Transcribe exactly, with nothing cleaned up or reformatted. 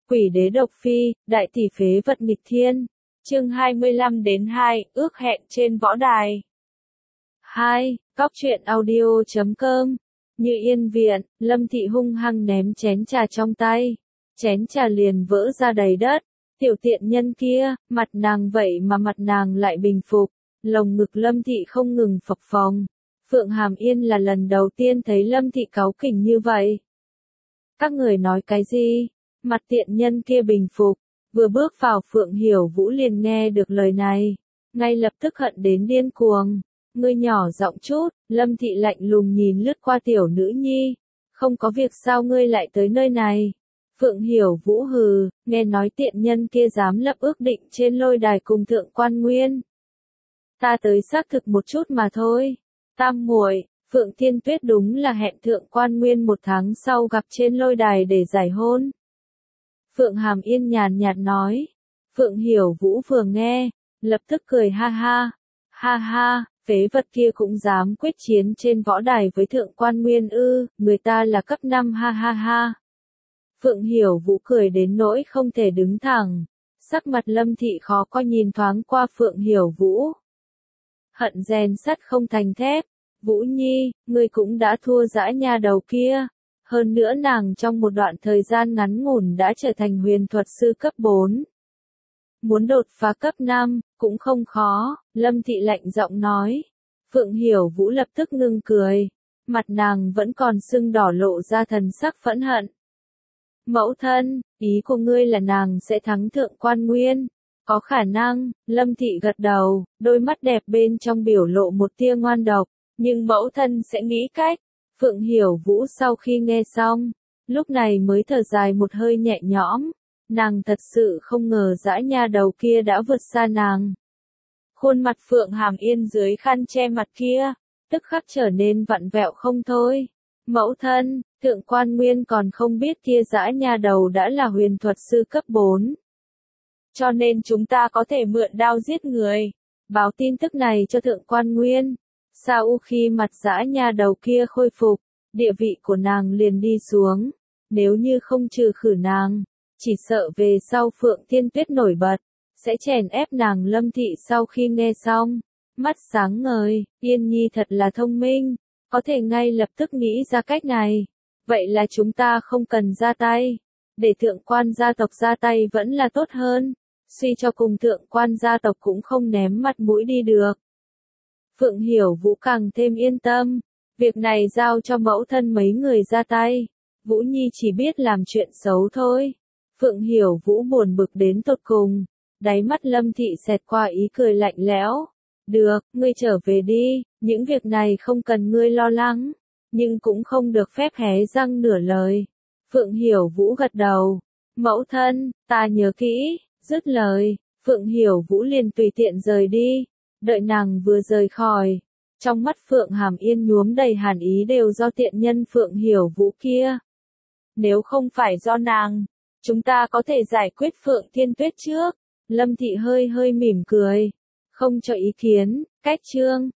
Quỷ đế độc phi, đại tỷ phế vật nghịch thiên. Chương hai mươi lăm đến hai, ước hẹn trên võ đài. hai. Cóc truyện audio chấm com. Như yên viện, Lâm Thị hung hăng ném chén trà trong tay. Chén trà liền vỡ ra đầy đất. Tiểu tiện nhân kia, mặt nàng vậy mà mặt nàng lại bình phục. Lồng ngực Lâm Thị không ngừng phập phồng. Phượng Hàm Yên là lần đầu tiên thấy Lâm Thị cáu kỉnh như vậy. Các người nói cái gì? Mặt tiện nhân kia bình phục. Vừa bước vào Phượng Hiểu Vũ liền nghe được lời này. Ngay lập tức hận đến điên cuồng. Ngươi nhỏ giọng chút, Lâm Thị lạnh lùng nhìn lướt qua tiểu nữ nhi. Không có việc sao ngươi lại tới nơi này? Phượng Hiểu Vũ hừ, nghe nói tiện nhân kia dám lập ước định trên lôi đài cùng thượng quan nguyên. Ta tới xác thực một chút mà thôi. Tam muội, Phượng Thiên Tuyết đúng là hẹn thượng quan nguyên một tháng sau gặp trên lôi đài để giải hôn. Phượng Hàm Yên nhàn nhạt nói. Phượng Hiểu Vũ vừa nghe, lập tức cười ha ha. Ha ha, phế vật kia cũng dám quyết chiến trên võ đài với thượng quan nguyên ư, người ta là cấp năm ha ha ha. Phượng Hiểu Vũ cười đến nỗi không thể đứng thẳng. Sắc mặt Lâm Thị khó coi nhìn thoáng qua Phượng Hiểu Vũ. Hận rèn sắt không thành thép. Vũ Nhi, ngươi cũng đã thua dã nha đầu kia. Hơn nữa nàng trong một đoạn thời gian ngắn ngủn đã trở thành huyền thuật sư cấp bốn. Muốn đột phá cấp năm, cũng không khó, Lâm Thị lạnh giọng nói. Phượng Hiểu Vũ lập tức ngưng cười. Mặt nàng vẫn còn sưng đỏ lộ ra thần sắc phẫn hận. Mẫu thân, ý của ngươi là nàng sẽ thắng thượng quan nguyên. Có khả năng, Lâm Thị gật đầu, đôi mắt đẹp bên trong biểu lộ một tia ngoan độc. Nhưng mẫu thân sẽ nghĩ cách. Phượng Hiểu Vũ sau khi nghe xong, lúc này mới thở dài một hơi nhẹ nhõm. Nàng thật sự không ngờ dã nha đầu kia đã vượt xa nàng. Khuôn mặt Phượng Hàm Yên dưới khăn che mặt kia, tức khắc trở nên vặn vẹo không thôi. Mẫu thân, thượng quan nguyên còn không biết kia dã nha đầu đã là huyền thuật sư cấp bốn. Cho nên chúng ta có thể mượn đao giết người, báo tin tức này cho thượng quan nguyên. Sau khi mặt dã nha đầu kia khôi phục, địa vị của nàng liền đi xuống. Nếu như không trừ khử nàng, chỉ sợ về sau Phượng Thiên Tuyết nổi bật, sẽ chèn ép nàng. Lâm Thị sau khi nghe xong, mắt sáng ngời, Yên Nhi thật là thông minh, có thể ngay lập tức nghĩ ra cách này. Vậy là chúng ta không cần ra tay, để thượng quan gia tộc ra tay vẫn là tốt hơn. Suy cho cùng thượng quan gia tộc cũng không ném mặt mũi đi được. Phượng Hiểu Vũ càng thêm yên tâm, việc này giao cho mẫu thân mấy người ra tay. Vũ Nhi chỉ biết làm chuyện xấu thôi. Phượng Hiểu Vũ buồn bực đến tột cùng, đáy mắt Lâm Thị xẹt qua ý cười lạnh lẽo. Được, ngươi trở về đi, những việc này không cần ngươi lo lắng, nhưng cũng không được phép hé răng nửa lời. Phượng Hiểu Vũ gật đầu. Mẫu thân, ta nhớ kỹ. Dứt lời, Phượng Hiểu Vũ liền tùy tiện rời đi. Đợi nàng vừa rời khỏi, trong mắt Phượng Hàm Yên nhuốm đầy hàn ý đều do tiện nhân Phượng Hiểu Vũ kia. Nếu không phải do nàng, chúng ta có thể giải quyết Phượng Thiên Tuyết trước. Lâm Thị hơi hơi mỉm cười, không cho ý kiến. Cách chương